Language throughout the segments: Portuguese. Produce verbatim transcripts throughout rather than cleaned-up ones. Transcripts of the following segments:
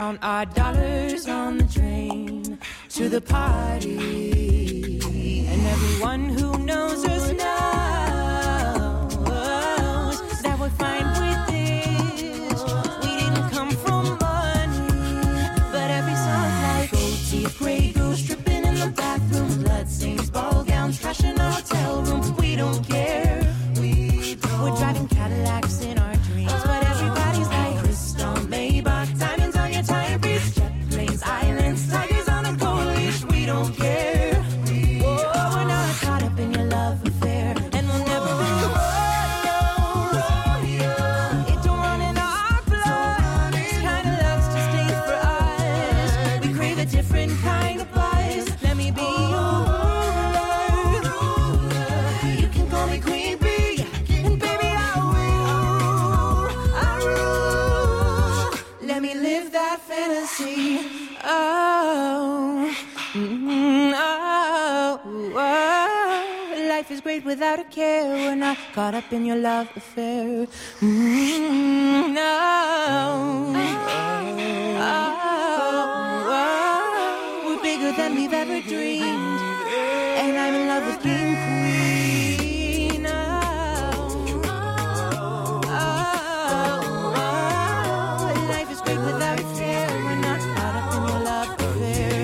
Count our dollars on the train to the party, and everyone who knows us knows that we're fine with this. We didn't come from money, but every song's like gold teeth, gray goose dripping in the bathroom, bloodstains, ball gowns, trash in our hotel room. We don't care. We don't. We're driving Cadillacs in our dreams, but everybody's like crystal Maybach, diamonds on your timepiece, jet planes, islands, tigers on a gold leash. We don't care. Oh, we're not caught up in your love affair, and we'll never be royal. It don't run in our blood. This kind of love's too stay for us. We crave a different kind of buzz. Let me be your ruler. You can call me Queen Bee, and baby I will, I rule. Let me live that fantasy. Oh, mm, oh, oh. Life is great without a care. We're not caught up in your love affair. Mm, no. Oh, oh. We're bigger than we've ever dreamed, and I'm in love with being queen. Oh, oh, oh. Life is great without a care. We're not caught up in your love affair.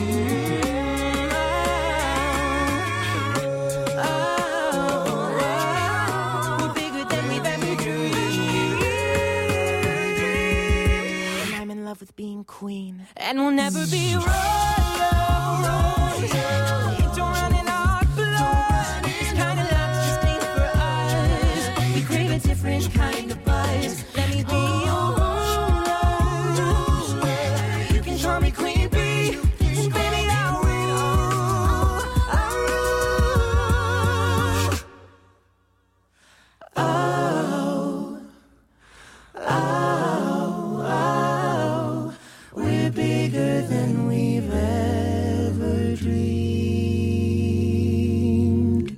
Oh, oh, oh. We're bigger than we've ever dreamed, and I'm in love with being queen, and we'll never be royal. It don't run in our blood. This kind of love's just ain't for us. We crave a different kind of buzz. Let me be your ruler. You can call me Queen Bee, and baby I rule, I rule. Oh, oh, oh. We're bigger than we've ever dreamed.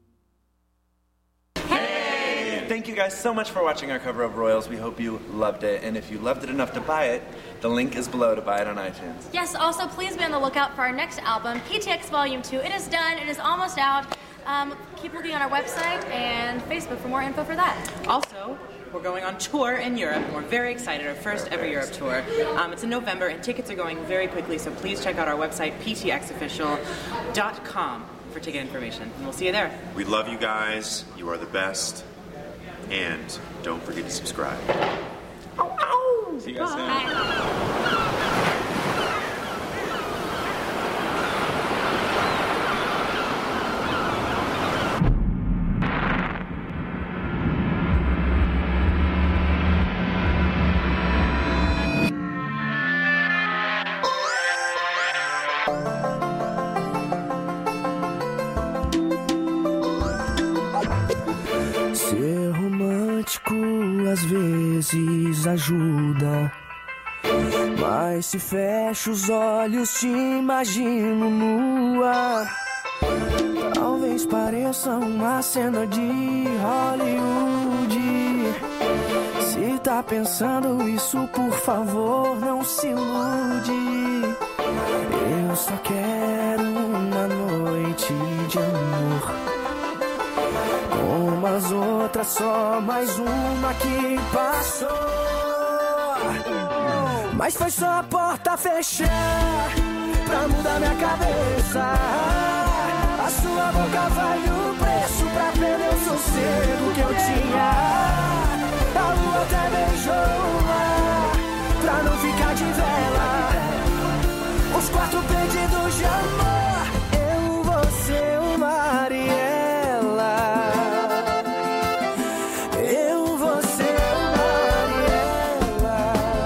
Thank you guys so much for watching our cover of Royals. We hope you loved it, and if you loved it enough to buy it, the link is below to buy it on iTunes. Yes, also please be on the lookout for our next album, P T X Volume two. It is done, it is almost out. Um, keep looking on our website and Facebook for more info for that. Also, we're going on tour in Europe, and we're very excited. Our first ever Europe tour. Um, it's in November, and tickets are going very quickly, so please check out our website, p t x official dot com, for ticket information. And we'll see you there. We love you guys. You are the best. And don't forget to subscribe. See you guys soon. Ser romântico às vezes ajuda, mas se fecho os olhos te imagino nua. Talvez pareça uma cena de Hollywood. Se tá pensando isso, por favor, não se ilude. Eu só quero uma noite de amor, como as outras, só mais uma que passou. Mas foi só a porta fechar pra mudar minha cabeça. A sua boca vale o preço pra perder o sossego que eu tinha. A lua até beijou o mar pra não ficar de vela. Os quatro pedidos de amor, eu, você, o mar e ela. Eu, você, o mar e ela.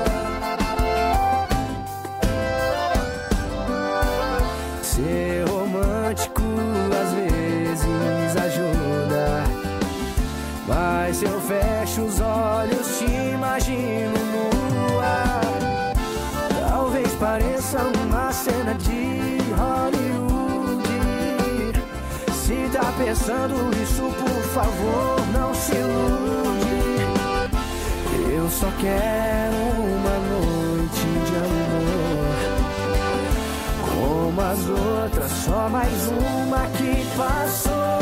Ser romântico às vezes ajuda, mas se eu fecho os olhos te imagino nua. Talvez pareça uma cena de Hollywood. Se tá pensando isso, por favor, não se ilude. Eu só quero uma noite de as outras, só mais uma que passou.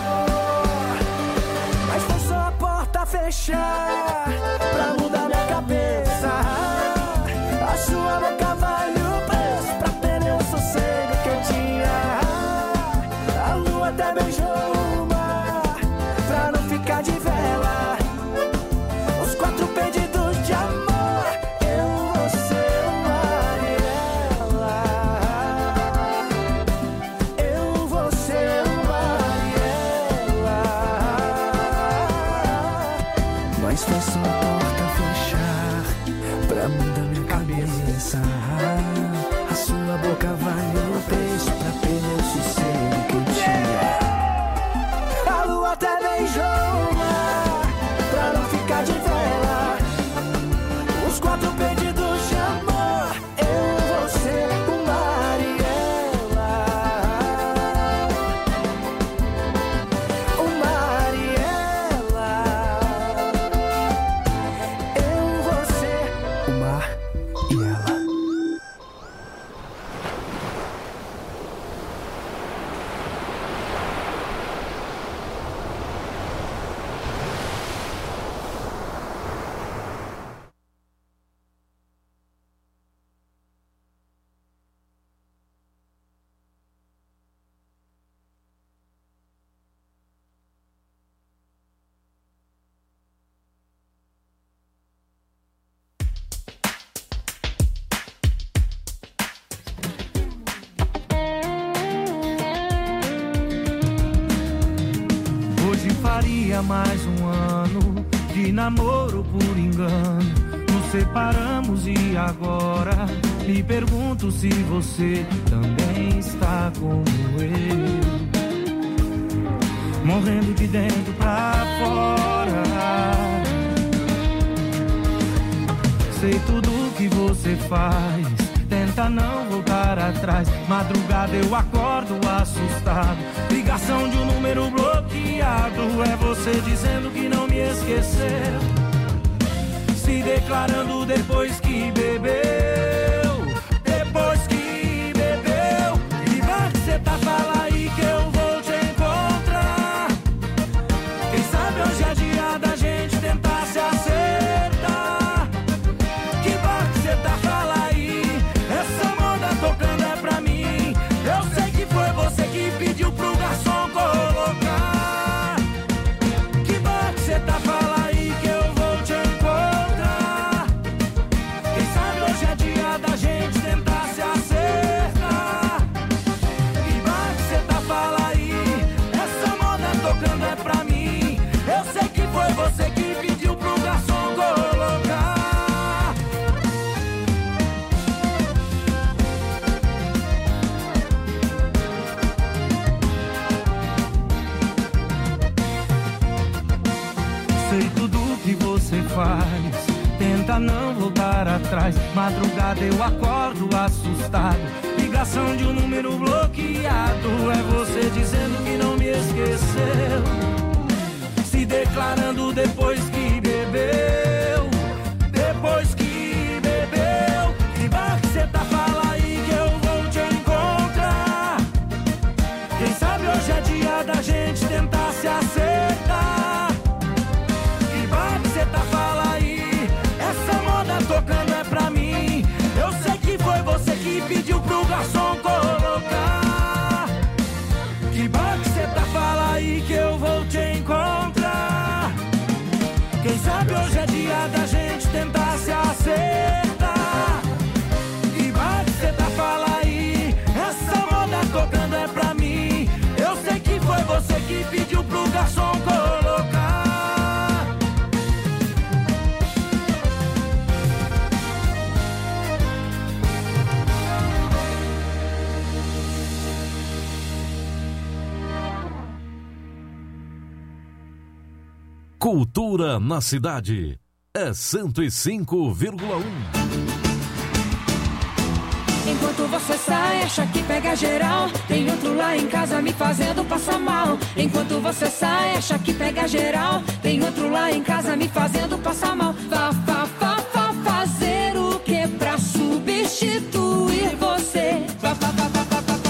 Mas foi só a porta fechar pra mudar minha cabeça. A sua boca vale o preço pra perder o sossego que eu tinha. A lua até beijou o mar pra não ficar de vela. Os quatro pedidos de amor, eu, você, Mariela. Eu, você, Mariela. Mas foi só a porta fechar pra mudar minha cabeça. A sua boca vale o preço pra perder o sossego que eu tinha. A lua até beijou o mar pra não ficar de vela. Os quatro pedidos de amor, eu, você, o Mariela. O Mariela. Eu, você, o mar e ela. Hoje faria mais um ano de namoro por engano. Nos separamos e agora me pergunto se você também está como eu, morrendo de dentro pra fora. Sei tudo que você faz, tenta não voltar atrás. Madrugada eu acordo assustado, ligação de um número bloqueado. É você dizendo que não me esqueceu, se declarando depois que bebeu. Depois que bebeu, e vai que cê tá, fala aí que eu vou te encontrar. Quem sabe hoje é dia da gente tentar se acertar. Que vai que cê tá, fala aí, essa moda tocando é pra mim. Eu sei que foi você que pediu pro garçom colocar. Que vai que cê tá, fala aí que eu vou te encontrar. Quem sabe hoje é dia da gente tentar se acertar. Que vai que cê tá, fala aí, essa moda tocando é pra mim. Eu sei que foi você que pediu pro garçom colocar. Sei tudo que você faz, tenta não voltar atrás. Madrugada eu acordo assustado, ligação de um número bloqueado. É você dizendo que não me esqueceu, se declarando depois que bebeu. Depois que bebeu, que vai que cê tá, fala aí que eu vou te encontrar. Quem sabe hoje é dia da gente tentar se acertar. Que vai que cê tá, fala aí, essa moda tocando é pra mim. Eu sei que foi você que pediu pro garçom colocar. Que vai que cê tá, fala aí que eu vou te encontrar. Quem sabe hoje é dia da gente tentar se acertar. Que vai que cê tá, fala aí, essa moda tocando é pra mim. Eu sei que foi você que pediu pro garçom colocar. Cultura na cidade é cento e cinco vírgula um. Enquanto você sai, acha que pega geral, tem outro lá em casa me fazendo passar mal. Enquanto você sai, acha que pega geral, tem outro lá em casa me fazendo passar mal. Vá, vá, vá, vá fazer o que pra substituir você? Vá, vá, vá, vá, vá, vá.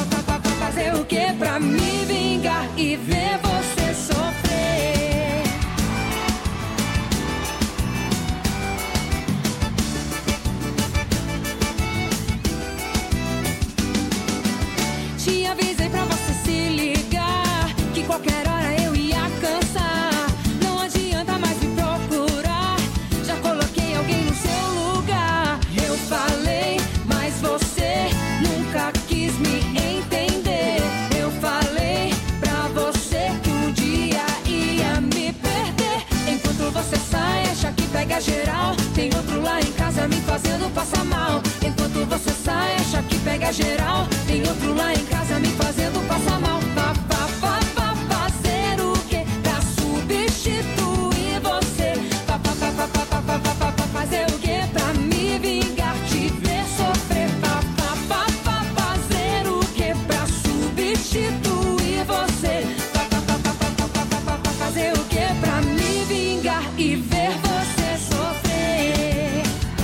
pega geral. Tem outro lá em casa me fazendo passar mal. Fa, fa, fa, fa, fazer o quê pra substituir você? Fa, fa, fa, fa, fa, fa, fa, fa, fa, fazer o quê pra me vingar, te ver sofrer? Fa, fa, fa, fa, fazer o quê pra substituir você? Fa, fa, fa, fa, fa, fa, fa, fa, fa, fazer o quê pra me vingar e ver você sofrer?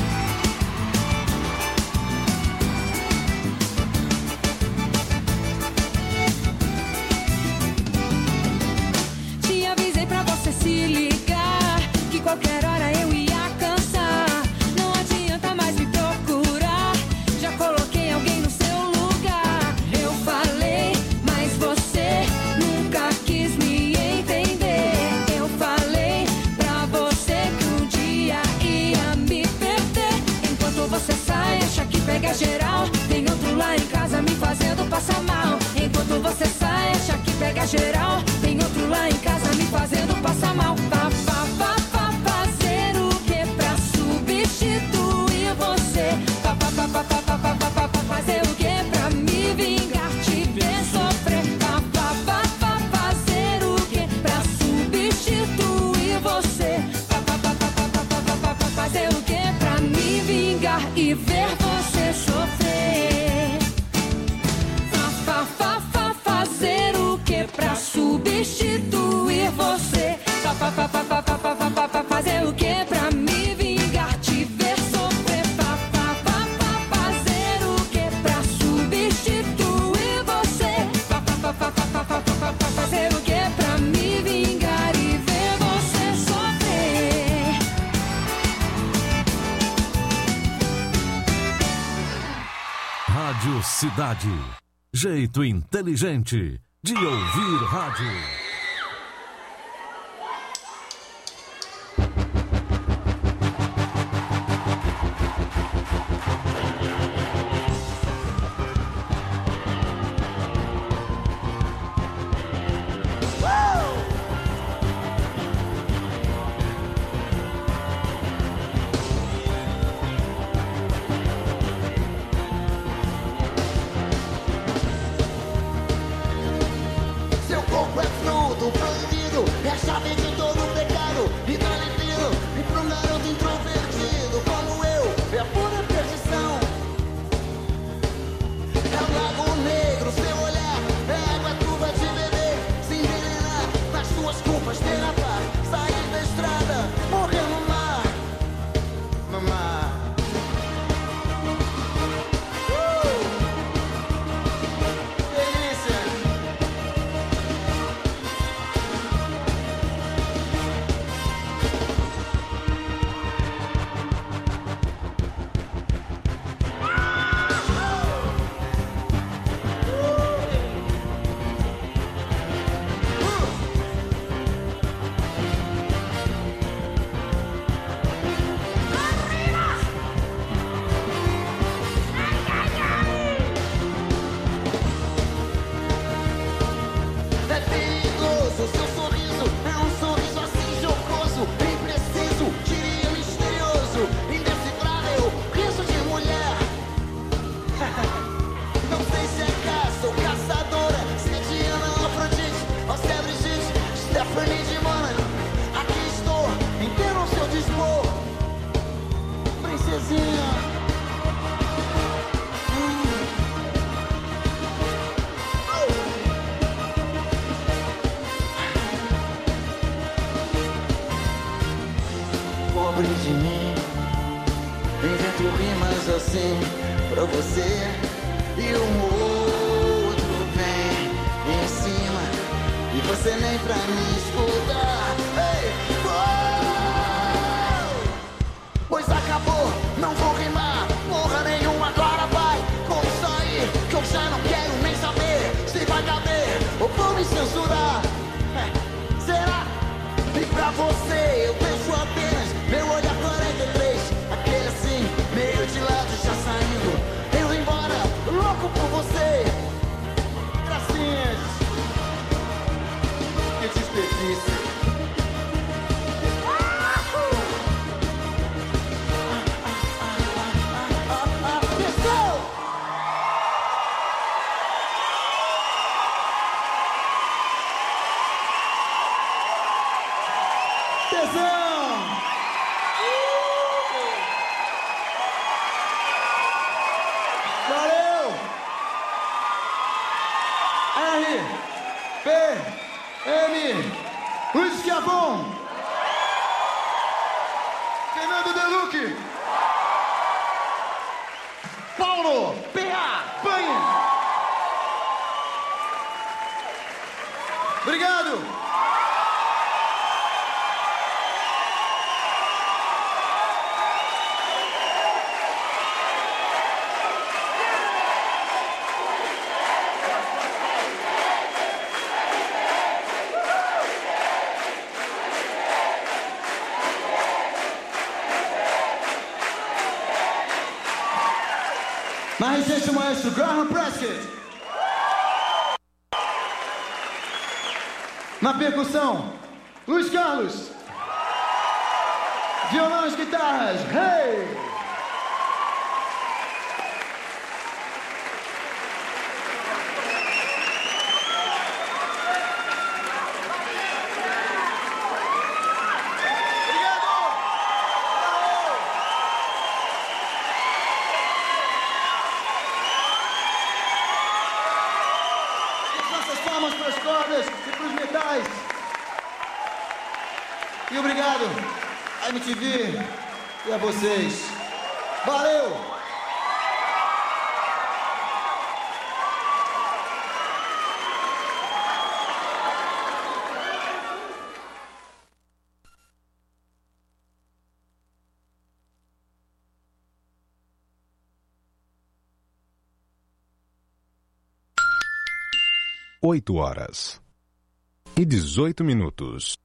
Te avisei pra você se ligar, que qualquer hora eu ia cansar. Não adianta mais me procurar, já coloquei alguém no seu lugar. Eu falei, mas você nunca quis me entender. Eu falei pra você que um dia ia me perder. Enquanto você sai, acha que pega geral. Tem outro lá em casa me fazendo passar mal. Enquanto você sai, acha que pega geral. Tem outro lá em casa me fazendo passar mal. Fa, fa, fa, fa, fazer o que pra substituir você? Fa, fa, fa, fa, fa, fa, fa, fa, fa, fazer o que pra me vingar, te ver sofrer? Fa, fa, fa, fa, fazer o que pra substituir você? Fa, fa, fa, fa, fa, fa, fa, fa, fa, fazer o que pra me vingar e ver você sofrer? Fa, fa, fa, fa, fazer o que pra substituir você? Fa, fa, fa, fa, fa, fa, fa, fa, fa, fa, fazer o que pra me vingar, te ver sofrer? Fa, fa, fa, fa, fazer o que pra substituir você? Fa, fa, fa, fa, fa, fa, fa, fa, fa, fa, fazer o que pra me vingar e ver você sofrer? Rádio Cidade. Jeito inteligente de ouvir rádio. Seu corpo é fruto proibido, é a chave de todo pecado. E tá limpinho, e pra um garoto introvertido como eu, é a pura perdição. É o lago negro, seu olhar, é água turva de beber, se envenenar nas suas culpas, ter na paz, sair da estrada, morrer no mar, no mar. Uh! Delícia! É perigoso, seu sorriso é um sorriso assim jocoso, impreciso, diria misterioso, indecifrável, riso de mulher. Não sei se é caça ou caçadora, se é Diana ou Afrodite, ou se é Brigitte, Stephanie de Mônaco. Aqui estou, inteiro ao seu dispor, princesinha. Pobre de mim, invento rimas assim pra você, e um outro vem em cima e você nem pra me escutar. Ei, oh! Pois acabou, não vou rimar porra nenhuma, agora vai como sair, que eu já não quero nem saber se vai caber ou vou me censurar. É, será? E pra você eu penso apenas meu olhar quarenta e três, aquele assim, meio de lado já saindo, indo embora, louco por você. Gracinhas, que desperdício. Japão. Fernando Deluque. Paulo. P A. Panha. Obrigado. Mais recente, o maestro Graham Prescott. Na percussão, Luiz Carlos. Violões, guitarras, Hey! E obrigado a M T V e a vocês. Valeu! Oito horas e dezoito minutos.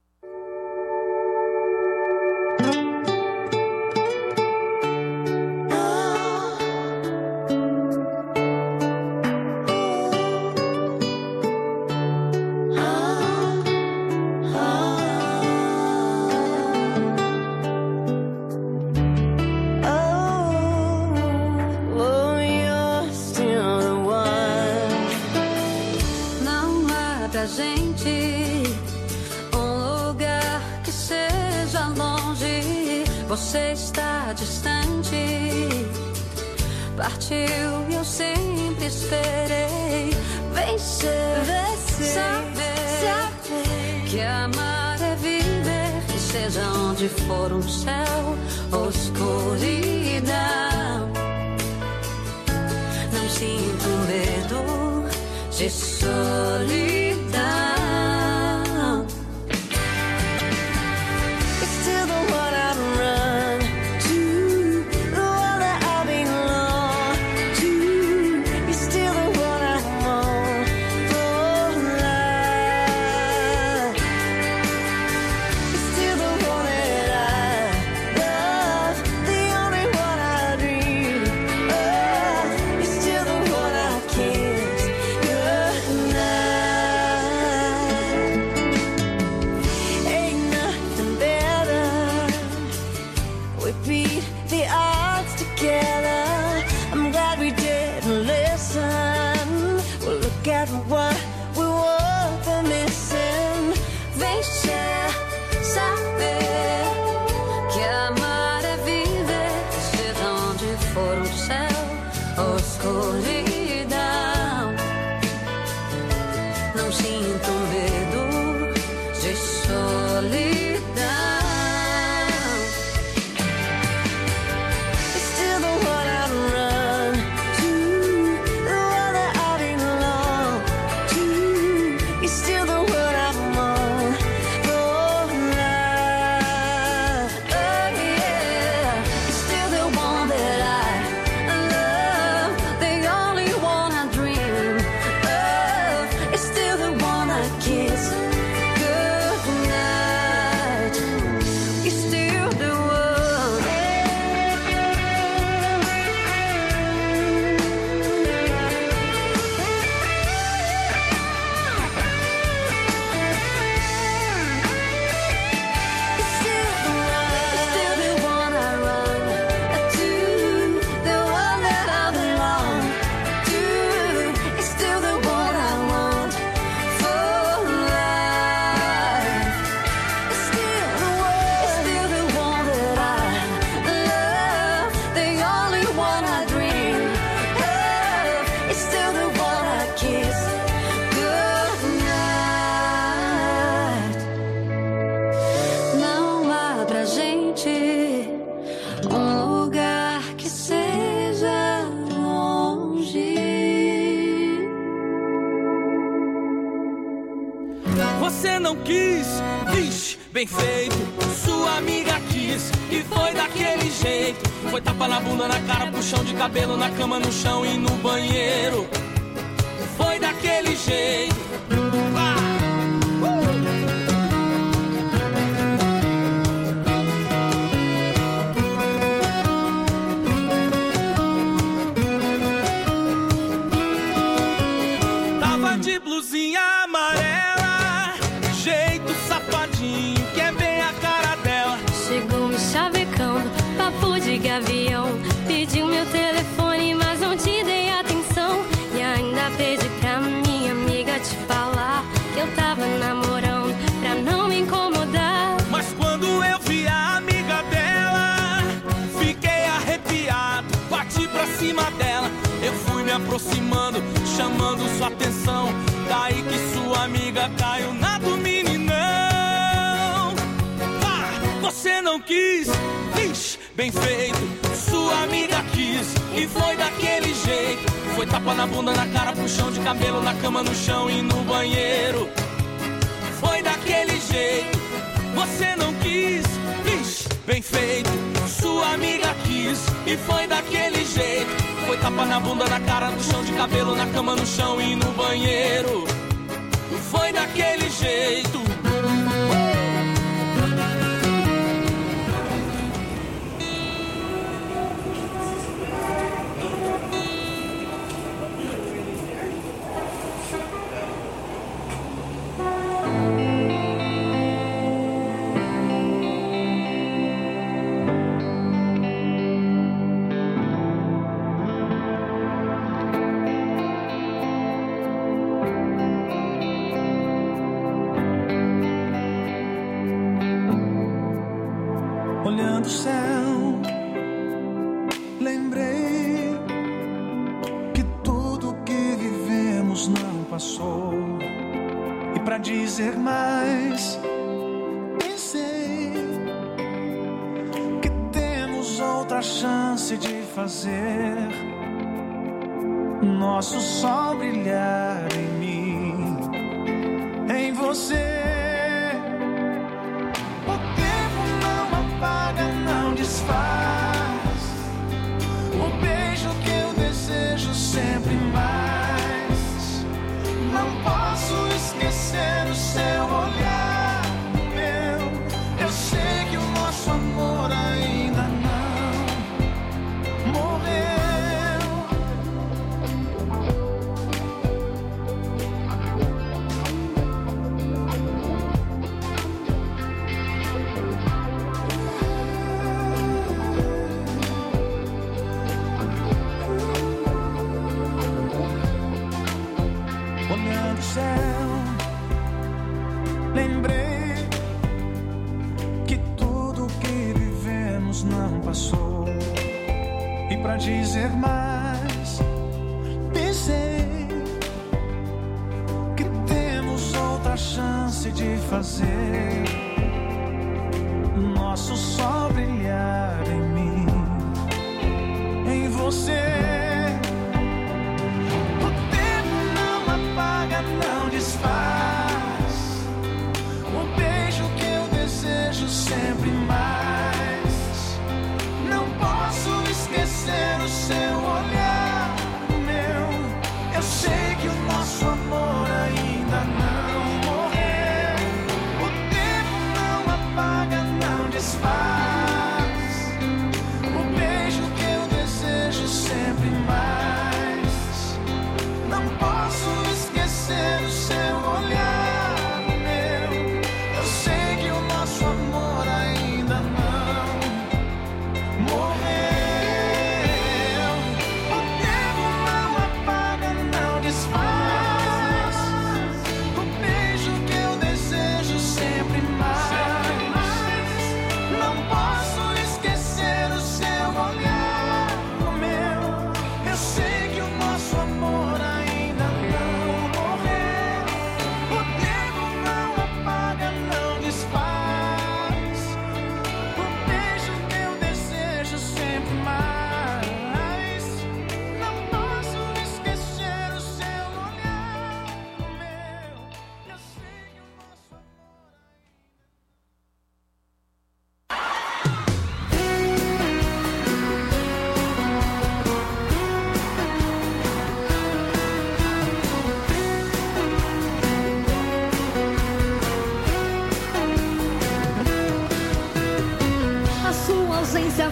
Você está distante, partiu e eu sempre esperei vencer, vencer saber, saber que amar é viver, que seja onde for um céu ou escuridão. Não sinto medo de solidão. What we were for missing. Vencer, saber que amar é viver, seja onde for um céu ou escuridão. Não sinto medo de solidão. The only você não quis. Vixe, bem feito, sua amiga quis. E foi daquele jeito. Foi tapa na bunda, na cara, puxão de cabelo, na cama, no chão e no banheiro. Foi daquele jeito. Ah! De blusinha amarela, jeito safadinho, que é bem a cara dela. Chegou me chavecando, papo de gavião. Pediu meu telefone, mas não te dei atenção. E ainda pedi pra minha amiga te falar que eu tava namorando, pra não me incomodar. Mas quando eu vi a amiga dela, fiquei arrepiado, bati pra cima dela. Eu fui me aproximando, chamando sua atenção. Daí que sua amiga caiu na do meninão. Ah, você não quis, vixe, bem feito, sua amiga quis. E foi daquele jeito. Foi tapa na bunda, na cara, puxão de cabelo, na cama, no chão e no banheiro. Foi daquele jeito. Você não quis, vixe, bem feito, sua amiga quis. E foi daquele jeito. Foi tapa na bunda, na cara, no chão de cabelo, na cama, no chão e no banheiro. Foi daquele jeito. Olhando o céu, lembrei que tudo que vivemos não passou. E pra dizer mais, pensei que temos outra chance de fazer nosso sol brilhar em mim, em você. Não desfaz o beijo que eu desejo sempre mais. Não posso esquecer o seu olhar meu. Eu sei que o nosso amor ainda não morreu. Olhando o céu, lembrei que tudo que vivemos não passou. E pra dizer mais, pensei que temos outra chance de fazer nosso sol brilhar em mim, em você. Não desfaz o beijo que eu desejo sempre mais. Não posso esquecer o seu olhar meu. Eu sei que o nosso amor ainda não morreu. O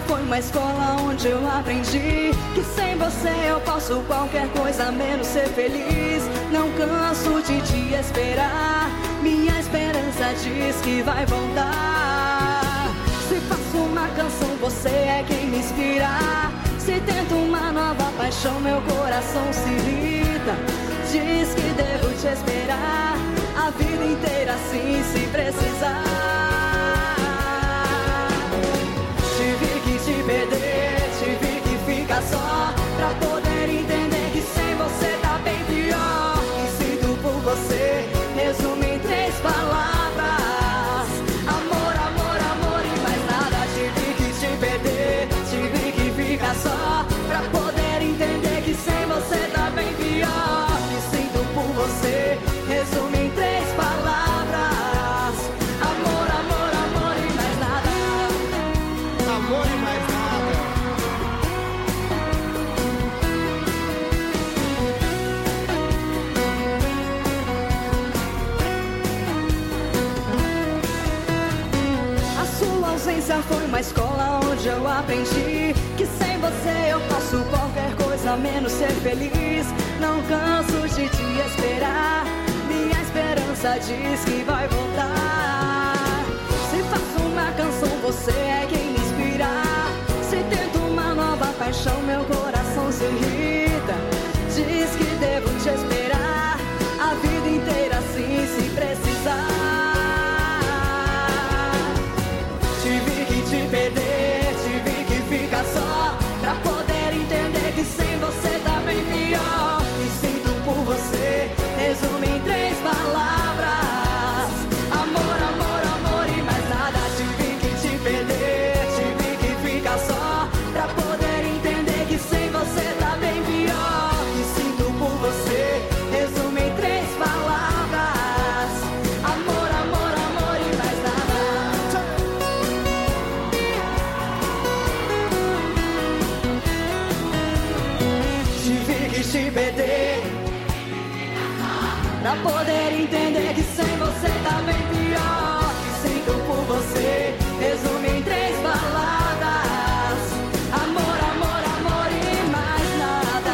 foi uma escola onde eu aprendi que sem você eu posso qualquer coisa menos ser feliz. Não canso de te esperar, minha esperança diz que vai voltar. Se faço uma canção, você é quem me inspira. Se tento uma nova paixão, meu coração se irrita. Diz que devo te esperar a vida inteira, assim, se precisar. Tive que te perder, tive que ficar só, pra poder entender que sem você tá bem pior. E sinto por você, resumo em três palavras: amor, amor, amor e mais nada. Tive que te perder, tive que ficar só, pra poder entender que sem você tá bem pior. E sinto por você, resumo em três palavras: amor, amor, amor e mais nada. Amor e mais nada. A sua ausência foi uma escola onde eu aprendi que sem você eu posso qualquer coisa menos ser feliz. Não canso de te esperar, minha esperança diz que vai voltar. Se faço uma canção, você é quem me inspira. Se tento uma nova paixão, meu coração se irrita. Diz que devo te esperar a vida inteira, assim, se precisar. Tive que te perder, tive que ficar só, pra poder entender que sem você tá bem pior. E sinto por você, resumo em três palavras: amor, amor, amor e mais nada. Tive que te perder, tive que ficar só, pra poder entender que sem você tá bem pior. E sinto por você, resumo em três palavras: amor, amor, amor e mais nada. Tive que te perder, pra poder entender que sem você tá bem pior. Que sinto por você, resumo em três palavras: amor, amor, amor e mais nada.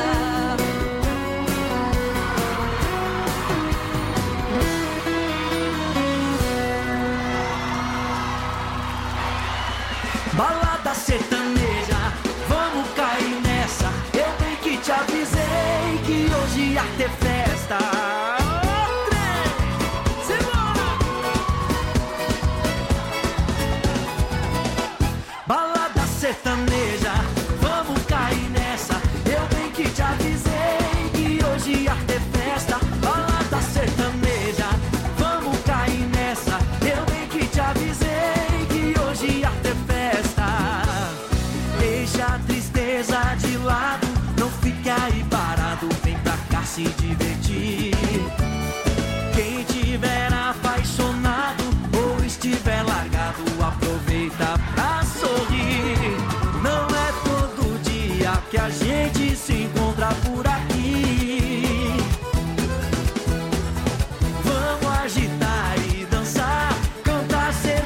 Balada sertaneja, vamos cair nessa. Eu bem que te avisei que hoje ia ter festa. Balada sertaneja, vamos cair nessa. Eu bem que te avisei que hoje ia ter festa. Balada sertaneja, vamos cair nessa. Eu bem que te avisei que hoje ia ter festa. Deixa a tristeza de lado, não fique aí parado, vem pra cá se divertir. Quem tiver apaixonado ou estiver largado, aproveita pra sorrir. Não é todo dia que a gente se encontra por aqui. Vamos agitar e dançar, cantar, ser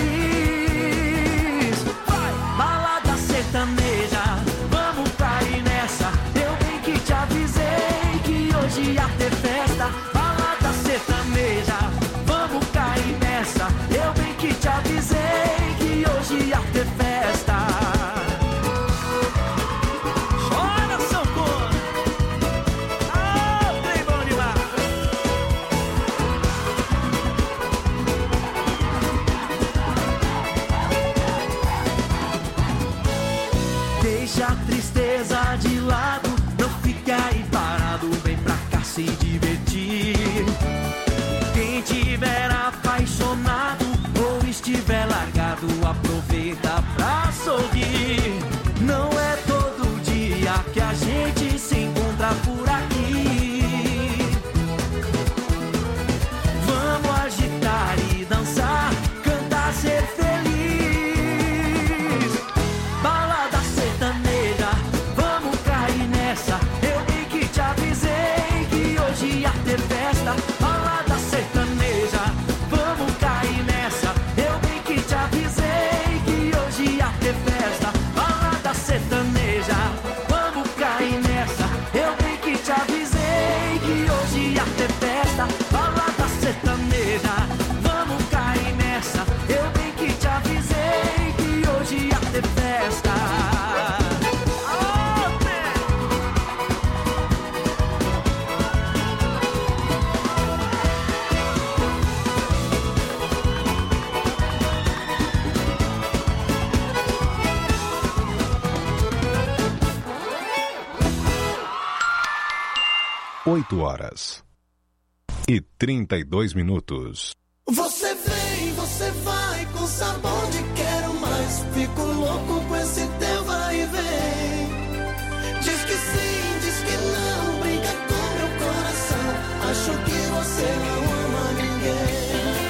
feliz. Vai! Balada sertaneja, vamos cair nessa. Eu bem que te avisei que hoje ia ter festa. Balada sertaneja, vamos cair nessa. Eu bem que te avisei que hoje ia ter festa. Chora, sanfona! Ah, trem bom demais! Deixa a tristeza de lado, não fique aí parado, vem pra cá se divertir. Quem tiver apaixonado ou estiver largado, aproveita pra sorrir. Não é todo dia que a gente se encontra por aqui. Vamos agitar e dançar, cantar, ser feliz. Balada sertaneja, vamos cair nessa. Eu bem que te avisei que hoje ia ter festa. Balada sertaneja, vamos cair nessa. Eu bem que te avisei que hoje ia ter festa. oito horas e trinta e dois minutos. Você vem, você vai com sabor de quero mais. Fico louco com esse teu vai e vem. Diz que sim, diz que não, brinca com meu coração. Acho que você não ama ninguém.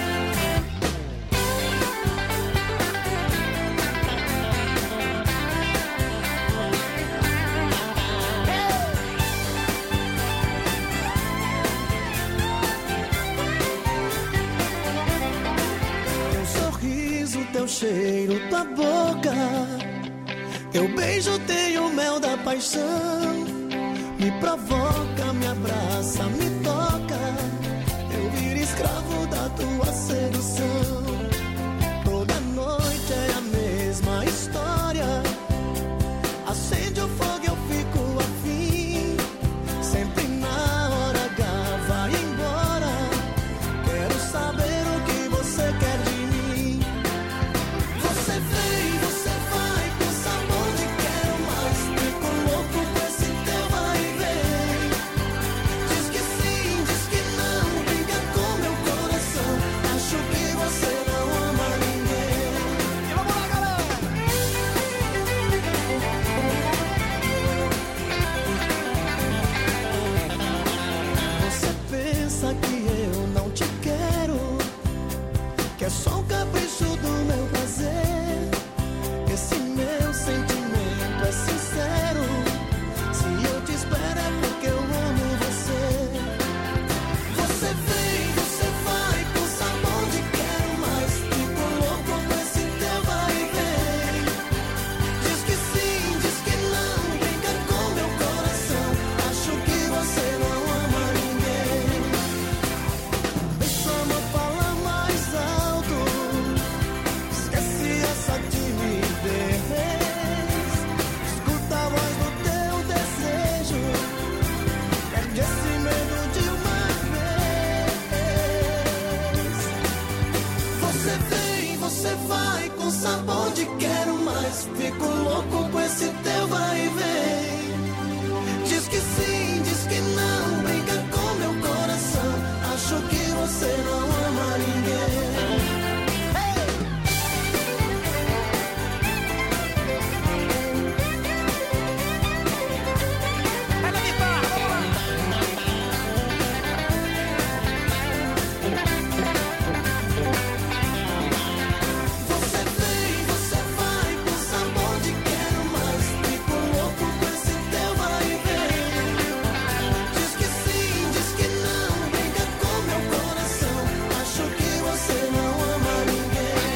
Teu cheiro, tua boca, teu beijo tem o mel da paixão. Me provoca, me abraça, me toca. Eu viro escravo da tua sedução. Toda noite é a mesma história. Acende o fogo, eu fico afim. Sempre na hora H vai embora. Quero saber o que você quer de mim. Você vem, você vai com sabor de quero mais. Fico louco com esse teu vai e vem. Diz que sim, diz que não, briga com meu coração. Acho que você não ama ninguém. E vamos lá, galera! Você pensa que eu não te quero, que é só um capricho do meu prazer. Esse meu sentimento é sincero. Se eu te espero é porque eu amo você. Você vem, você vai com sabor de quero mais. Fico louco com esse teu vai e vem. Diz que sim, diz que não, brinca com meu coração. Acho que você não ama ninguém. Deixa a mão falar mais alto. Esquece essa timidez. Escuta a voz do teu desejo. Perde esse medo de uma vez. Você vem, você vai com sabor de quero mais. Fico louco com esse teu vai e vem. Diz que sim, diz que não, brinca com meu coração. Acho que você não ama ninguém. Você vem, você vai com sabor de quero mais. Fico louco com esse teu vai e vem. Diz que sim, diz que não, brinca com meu coração. Acho que você não ama ninguém.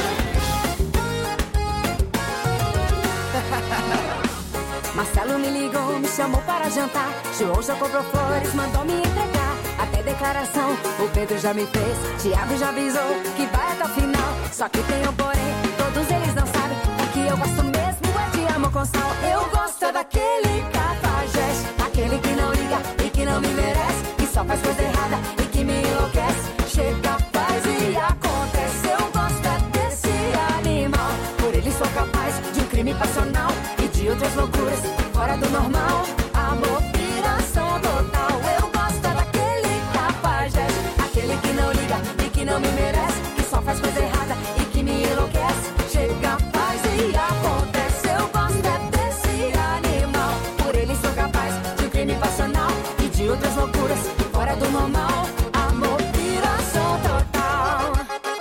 Marcelo me ligou, me chamou para jantar. João já comprou flores, mandou me entregar. Até declaração, o Pedro já me fez. Tiago já avisou que vai até o final. Só que tem um porém, todos eles não sabem. O que eu gosto mesmo é de amor com sal. Eu gosto daquele cafajeste, aquele que não liga e que não me merece, que só faz coisa errada e que me enlouquece. Chega, faz e acontece. Eu gosto é desse animal. Por ele sou capaz de um crime passional e de outras loucuras fora do normal. Amor, piração total. Eu gosto é daquele cafajeste, aquele que não liga e que não me merece, que só faz coisa errada e que me enlouquece. Chega, faz e acontece. Eu gosto é desse animal. Por ele sou capaz de um crime passional e de outras loucuras fora do normal. Amor, piração total.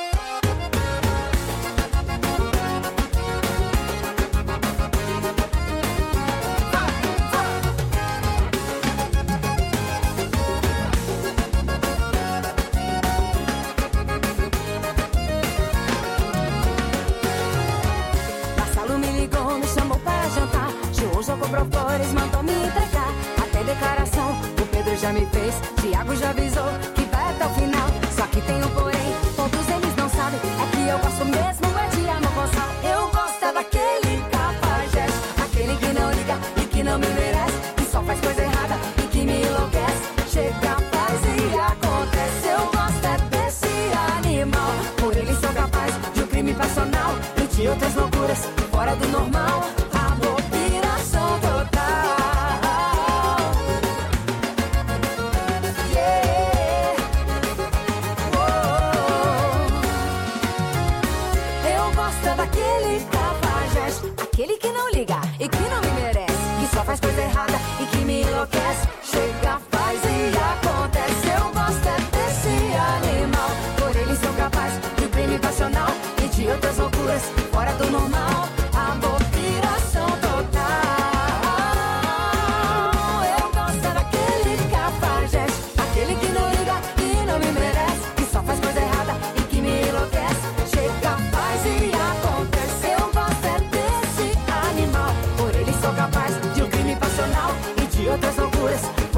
Marcelo me ligou, me chamou para jantar. João já comprou flores, mandou me entregar. Até declaração, o Pedro já me fez. Tiago já avisou que vai até o final. Só que tem um porém, todos eles não sabem. É que eu gosto mesmo é de amor com sal. Eu gosto é daquele cafajeste, aquele que não liga e que não me merece, que só faz coisa errada e que me enlouquece. Chega, faz e acontece. Eu gosto é desse animal. Por ele sou capaz de um crime passional e de outras loucuras fora do normal. Amor, piração total.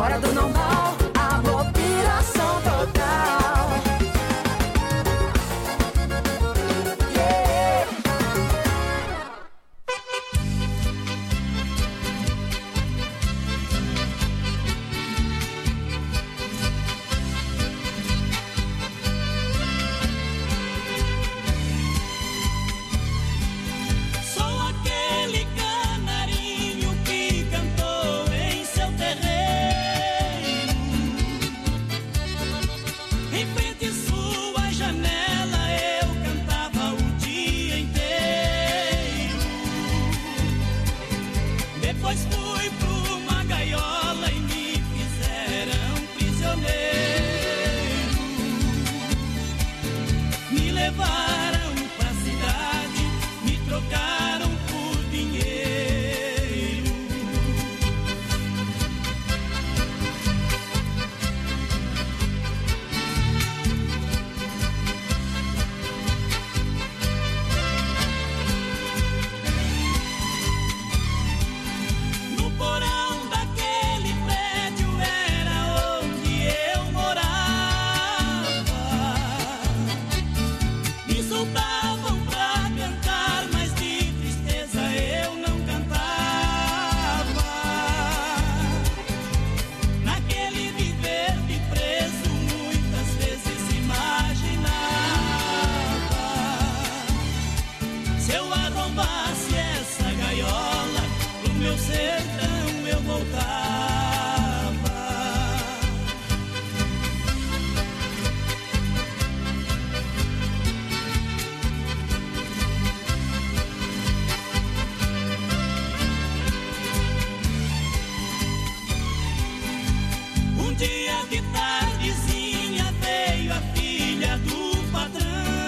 fora do normal, amor, piração total. Yeah. Sou aquele canarinho que cantou em seu terreiro, em frente à sua janela eu cantava o dia inteiro. Depois fui pra uma gaiola e me fizeram prisioneiro. Me levaram pra cidade, me trocaram por dinheiro. No porão daquele prédio era onde eu morava. Me soltavam pra cantar, mas de tristeza eu não cantava. Naquele viver de preso muitas vezes imaginava, se eu arrombasse essa gaiola, pro meu sertão eu voltava. Um dia de tardezinha veio a filha do patrão,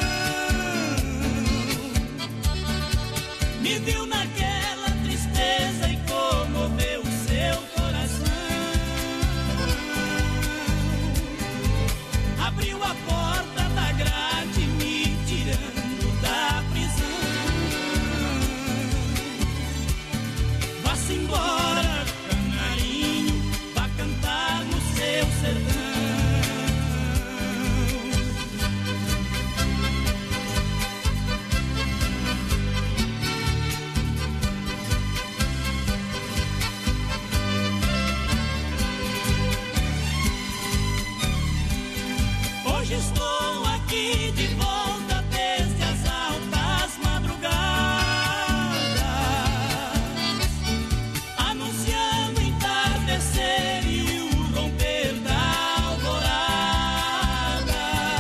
me viu naquela tristeza e comoveu seu coração. Abriu a porta da grade me tirando da prisão. Vá-se embora, canarinho, vá cantar no seu sertão. Hoje estou aqui de volta desde as altas madrugadas, anunciando entardecer e o romper da alvorada,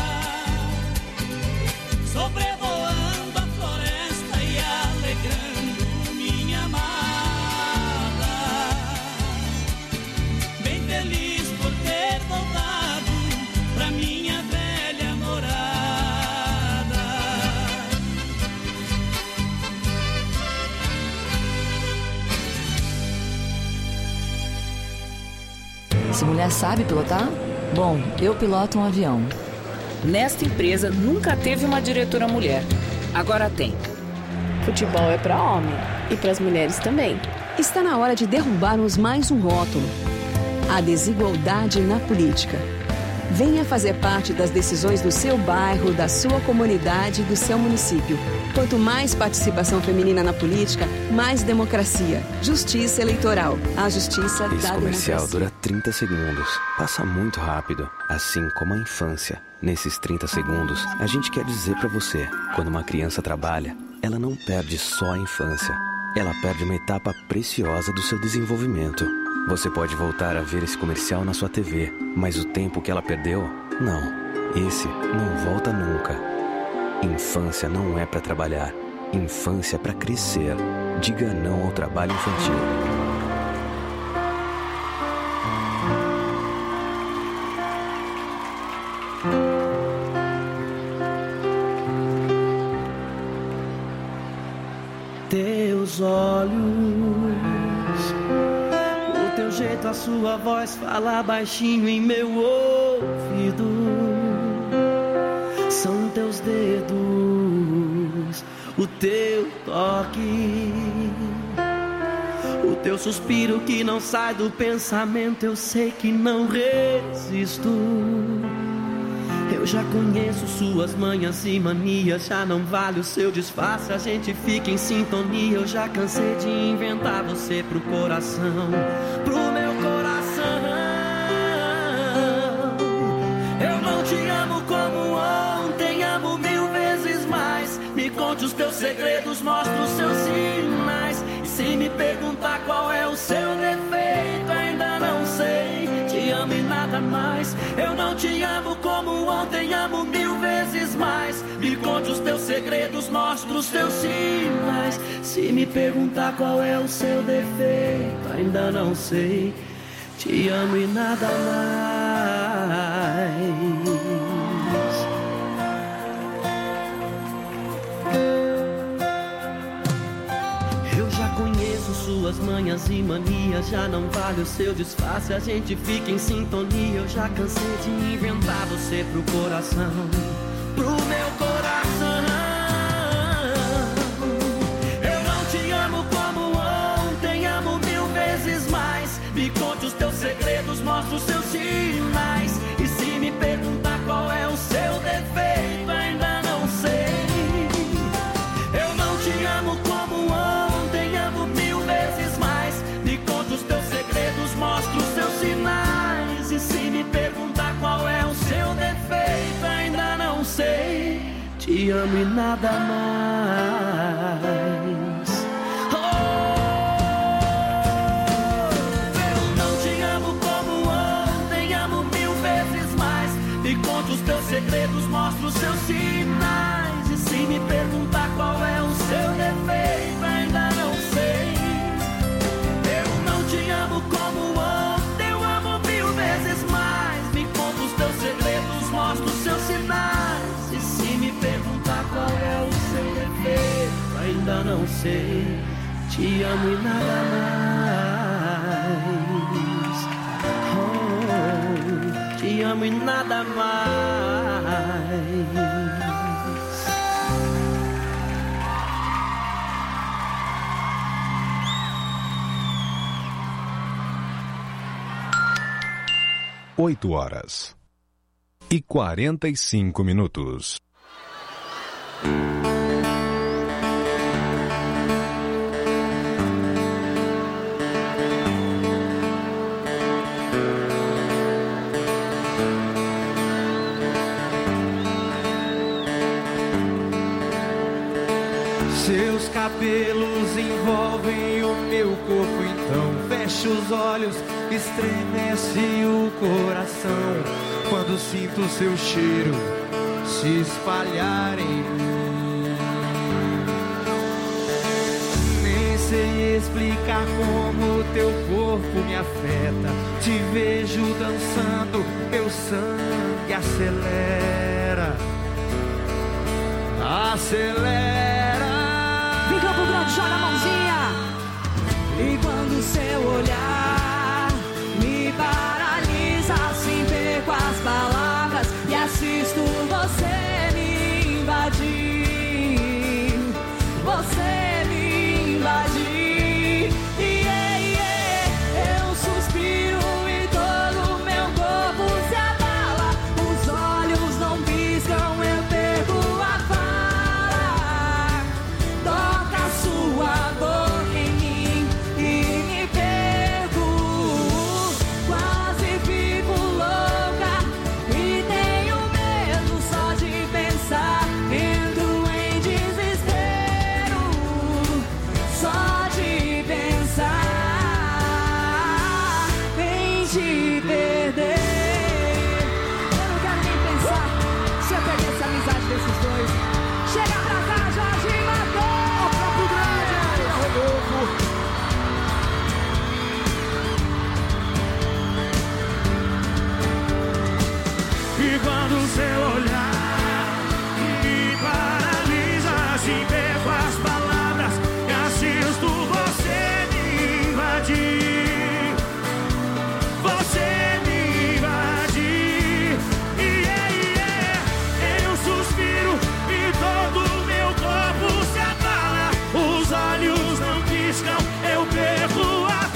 sobrevoando a floresta e alegrando minha amada, bem feliz por ter voltado pra minha velha morada. Se mulher sabe pilotar? Bom, eu piloto um avião. Nesta empresa nunca teve uma diretora mulher. Agora tem. Futebol é para homem e para as mulheres também. Está na hora de derrubarmos mais um rótulo: a desigualdade na política. Venha fazer parte das decisões do seu bairro, da sua comunidade e do seu município. Quanto mais participação feminina na política, mais democracia. Justiça eleitoral. A justiça Esse da comercial democracia. dura trinta segundos. Passa muito rápido, assim como a infância. Nesses trinta segundos, a gente quer dizer pra você: quando uma criança trabalha, ela não perde só a infância. Ela perde uma etapa preciosa do seu desenvolvimento. Você pode voltar a ver esse comercial na sua T V, mas o tempo que ela perdeu, não. Esse não volta nunca. Infância não é pra trabalhar. Infância é pra crescer. Diga não ao trabalho infantil. Teus olhos, o teu jeito, a sua voz fala baixinho em meu ouvido. São teus dedos, o teu toque, o teu Teu suspiro que não sai do pensamento, eu sei que não resisto. Eu já conheço suas manhas e manias, já não vale o seu disfarce, a gente fica em sintonia. Eu já cansei de inventar você pro coração, pro meu coração. Eu não te amo como ontem, amo mil vezes mais. Me conte os teus segredos, mostra os seus sinais. E se me perguntar qual é o seu defeito, ainda não sei. Te amo e nada mais. Eu não te amo como ontem, amo mil vezes mais. Me conte os teus segredos, mostra os teus sinais. Se me perguntar qual é o seu defeito, ainda não sei. Te amo e nada mais. Suas manhas e manias, já não vale o seu disfarce, a gente fica em sintonia. Eu já cansei de inventar você pro coração, pro meu coração. Eu não te amo como ontem, amo mil vezes mais. Me conte os teus segredos, mostra os seus sinais. E se me perguntar qual é o seu defeito, ainda não sei. Eu não te amo como ontem, amo mil vezes mais. Me conta os teus segredos, mostra os seus sinais. E se me perguntar qual é o seu defeito, ainda não sei. Te amo e nada mais. Oh, eu não te amo como ontem, amo mil vezes mais. Me conta os teus segredos, mostra os seus sinais. E se me perguntar qual é o seu defeito, ainda não sei. Eu não te amo como ontem, eu amo mil vezes mais. Me conta os teus segredos, mostra os seus sinais. E se me perguntar qual é o seu defeito, ainda não sei. Te amo e nada mais. Oh, te amo e nada mais. Oito horas e quarenta e cinco minutos. Seus cabelos envolvem o meu corpo, então fecho os olhos, estremece o coração quando sinto seu cheiro se espalhar em mim. Nem sei explicar como teu corpo me afeta. Te vejo dançando, meu sangue acelera, acelera. Vem Campo Grande, joga a mãozinha. E quando seu olhar me paralisa, assim perco as palavras e assisto você me invadir. Você me invadir. Yeah, yeah. Eu suspiro e todo meu corpo se abala. Os olhos não piscam, eu perco a fala. Toca a sua boca em mim e me perco. Quase fico louca e tenho medo só de pensar. Entro em desespero só de pensar em te perder. Eu não quero nem pensar se eu perdesse a amizade desses dois. Chega pra cá, Jorge Matheus! Campo Grande, Rodolfo! E quando seu olhar me paralisa, se perco as palavras e assisto você me invadir. Você me invadir. Yeah, yeah. Eu suspiro e todo meu corpo se abala. Os olhos não piscam, eu perco a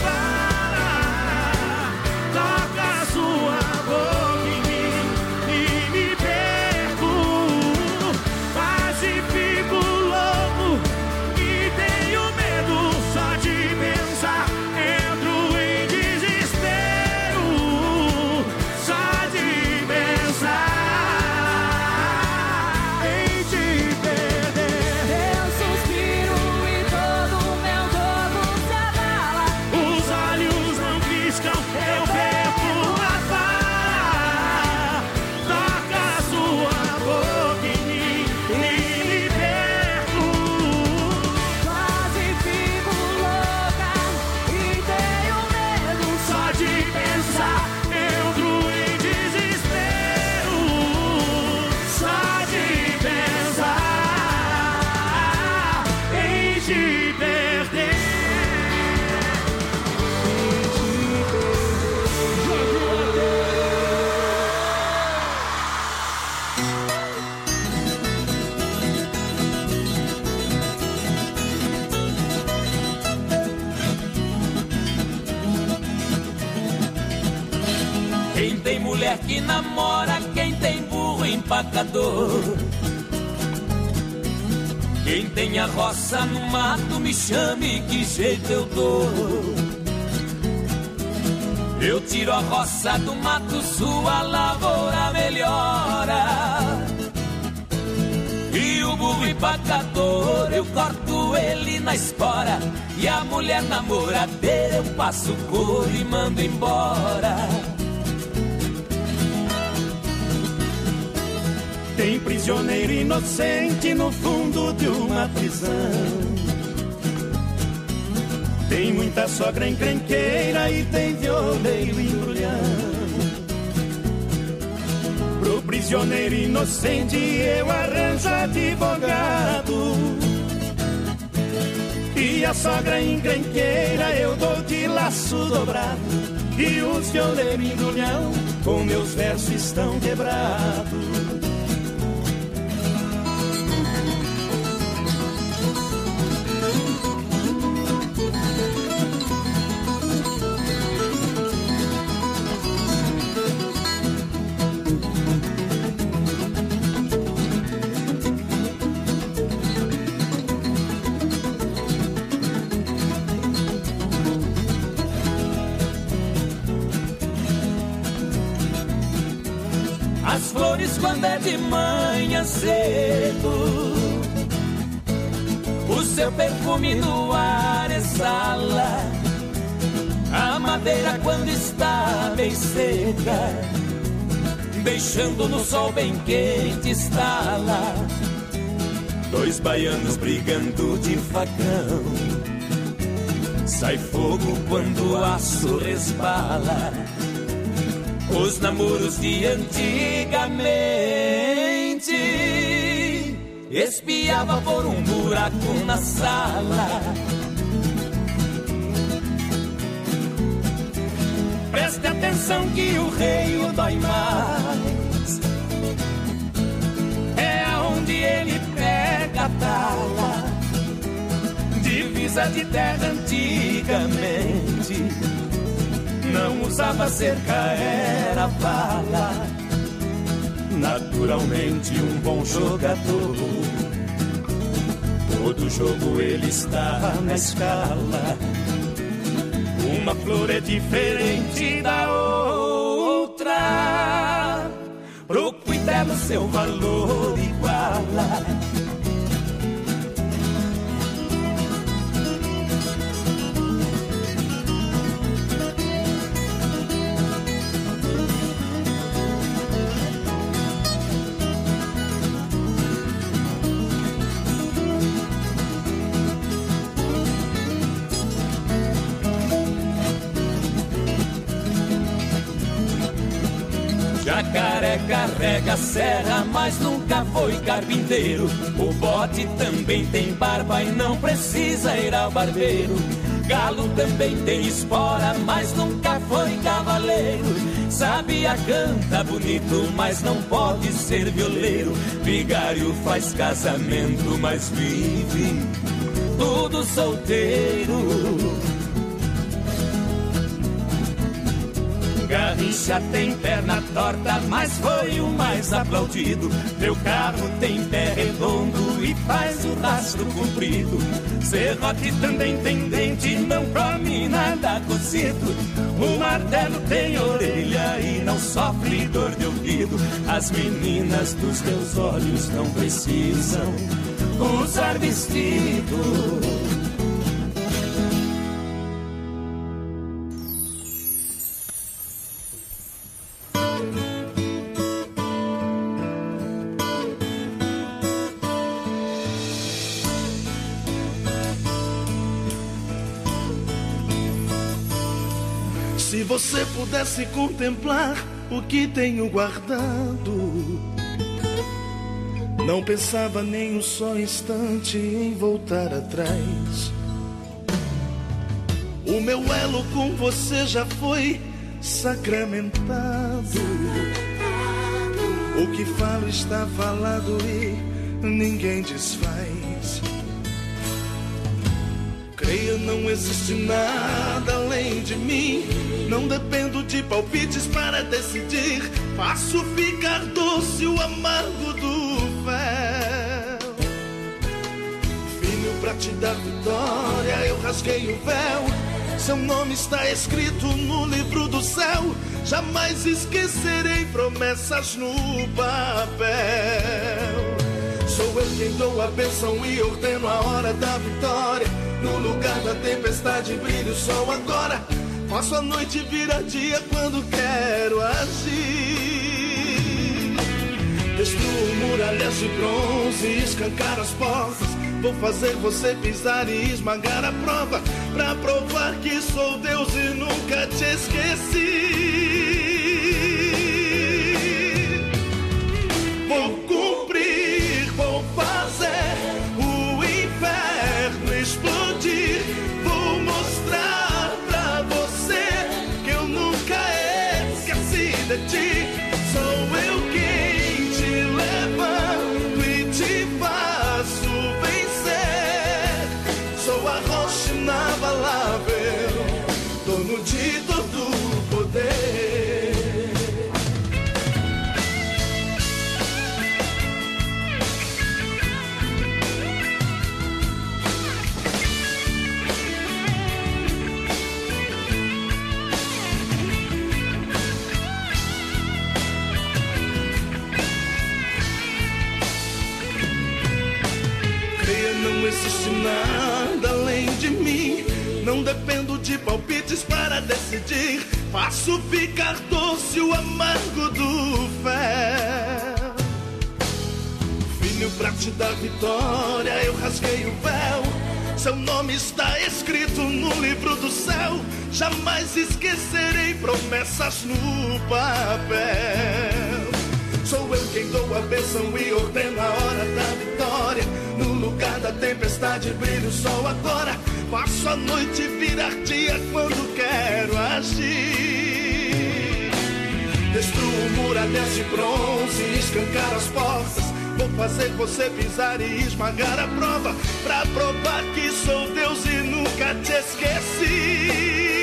Quem tem mulher que namora, quem tem burro empacador. Quem tem a roça no mato, me chame, que jeito eu dou. Eu tiro a roça do mato, sua lavoura melhora. E o burro empacador, eu corto ele na espora. E a mulher namoradeira, eu passo couro e mando embora. Tem prisioneiro inocente no fundo de uma prisão. Tem muita sogra encrenqueira e tem violeiro embrulhão. Pro prisioneiro inocente eu arranjo advogado. E a sogra encrenqueira eu dou de laço dobrado. E os violeiros embrulhão com meus versos estão quebrados. As flores quando é de manhã cedo, o seu perfume no ar exala. A madeira quando está bem seca, deixando no sol bem quente estala. Dois baianos brigando de facão, sai fogo quando o aço resbala. Os namoros de antigamente espiava por um buraco na sala. Preste atenção que o rei o dói mais, é aonde ele pega a tala. Divisa de terra antigamente não usava cerca, era bala. Naturalmente um bom jogador, todo jogo ele está na escala. Uma flor é diferente da outra, pro cuidado seu valor iguala. Jacaré carrega serra, mas nunca foi carpinteiro. O bode também tem barba e não precisa ir ao barbeiro. Galo também tem espora, mas nunca foi cavaleiro. Sabia, canta bonito, mas não pode ser violeiro. Vigário faz casamento, mas vive tudo solteiro. Garrincha tem perna torta, mas foi o mais aplaudido. Meu carro tem pé redondo e faz o rastro comprido. Serrote também tem dente, não come nada cozido. O martelo tem orelha e não sofre dor de ouvido. As meninas dos meus olhos não precisam usar vestido. Se você pudesse contemplar o que tenho guardado, não pensava nem um só instante em voltar atrás. O meu elo com você já foi sacramentado. O que falo está falado e ninguém desfaz. Creia não existe nada além de mim. Não dependo de palpites para decidir. Faço ficar doce o amargo do fel. Filho, pra te dar vitória, eu rasguei o véu. Seu nome está escrito no livro do céu. Jamais esquecerei promessas no papel. Sou eu quem dou a bênção e ordeno a hora da vitória. No lugar da tempestade brilha o sol agora. Faço a noite virar dia quando quero agir. Destruo muralhas de bronze e escancar as portas. Vou fazer você pisar e esmagar a prova, pra provar que sou Deus e nunca te esqueci. Vou cumprir, vou fazer o inferno explodir. Vou mostrar pra você que eu nunca esqueci de ti. Sou eu quem te levanto e te faço vencer. Sou a rocha inabalável, dono de todo o poder. Não existe nada além de mim. Não dependo de palpites para decidir. Faço ficar doce o amargo do fel. Filho, pra te dar vitória, eu rasguei o véu. Seu nome está escrito no livro do céu. Jamais esquecerei promessas no papel. Sou eu quem dou a bênção e ordeno a hora da vitória. No lugar da tempestade brilha o sol agora. Faço a noite virar dia quando quero agir. Destruo muralhas de bronze e escancar as portas. Vou fazer você pisar e esmagar a prova, pra provar que sou Deus e nunca te esqueci.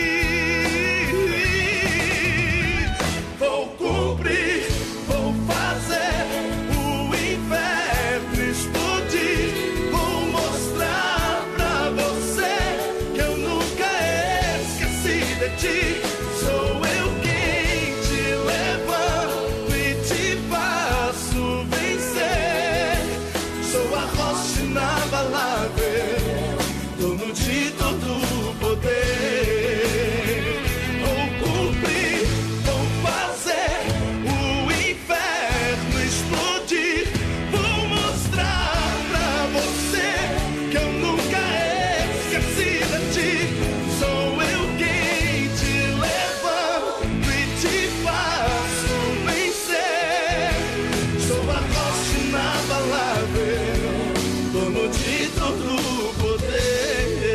Vou cumprir, vou fazer o inferno explodir. Vou mostrar pra você que eu nunca esqueci de ti. Sou eu quem te levanto e te faço vencer. Sou a rocha inabalável, dono de todo o poder. Vou cumprir, vou fazer o inferno explodir. Vou mostrar pra você que eu nunca esqueci de ti. Sou eu quem te levanto e te faço vencer. Sou a rocha inabalável, dono de todo o poder.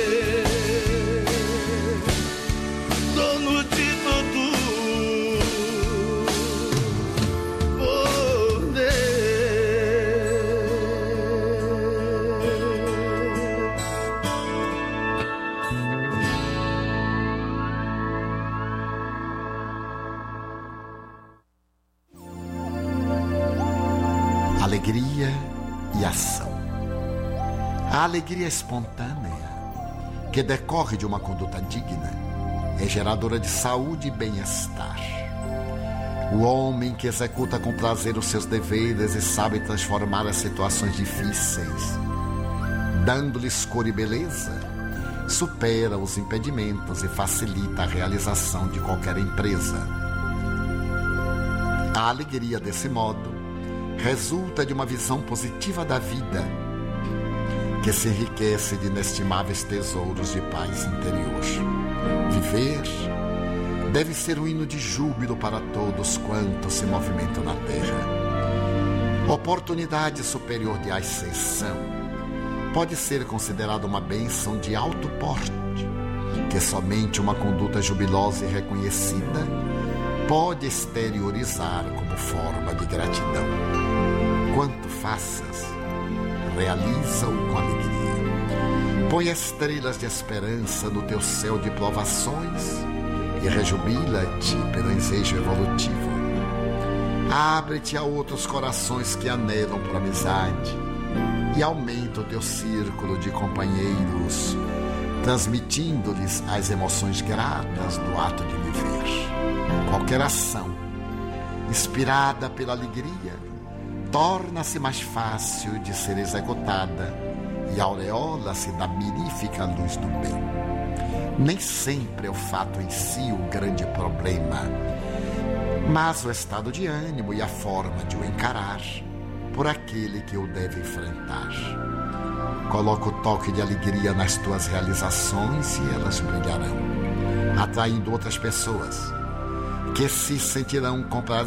Dono de todo o Alegria e ação. A alegria espontânea, que decorre de uma conduta digna, é geradora de saúde e bem-estar. O homem que executa com prazer os seus deveres e sabe transformar as situações difíceis, dando-lhes cor e beleza, supera os impedimentos e facilita a realização de qualquer empresa. A alegria, desse modo, resulta de uma visão positiva da vida, que se enriquece de inestimáveis tesouros de paz interior. Viver deve ser um hino de júbilo para todos quantos se movimentam na terra. Oportunidade superior de ascensão pode ser considerada uma bênção de alto porte, que somente uma conduta jubilosa e reconhecida pode exteriorizar como forma de gratidão. Quanto faças, realiza-o com alegria, Põe estrelas de esperança no teu céu de provações e rejubila-te pelo ensejo evolutivo. Abre-te a outros corações que anelam por amizade e aumenta o teu círculo de companheiros, transmitindo-lhes as emoções gratas do ato de viver. Qualquer ação inspirada pela alegria torna-se mais fácil de ser executada e aureola-se da mirífica luz do bem. Nem sempre é o fato em si o grande problema, mas o estado de ânimo e a forma de o encarar por aquele que o deve enfrentar. Coloca o toque de alegria nas tuas realizações e elas brilharão, atraindo outras pessoas que se sentirão compradas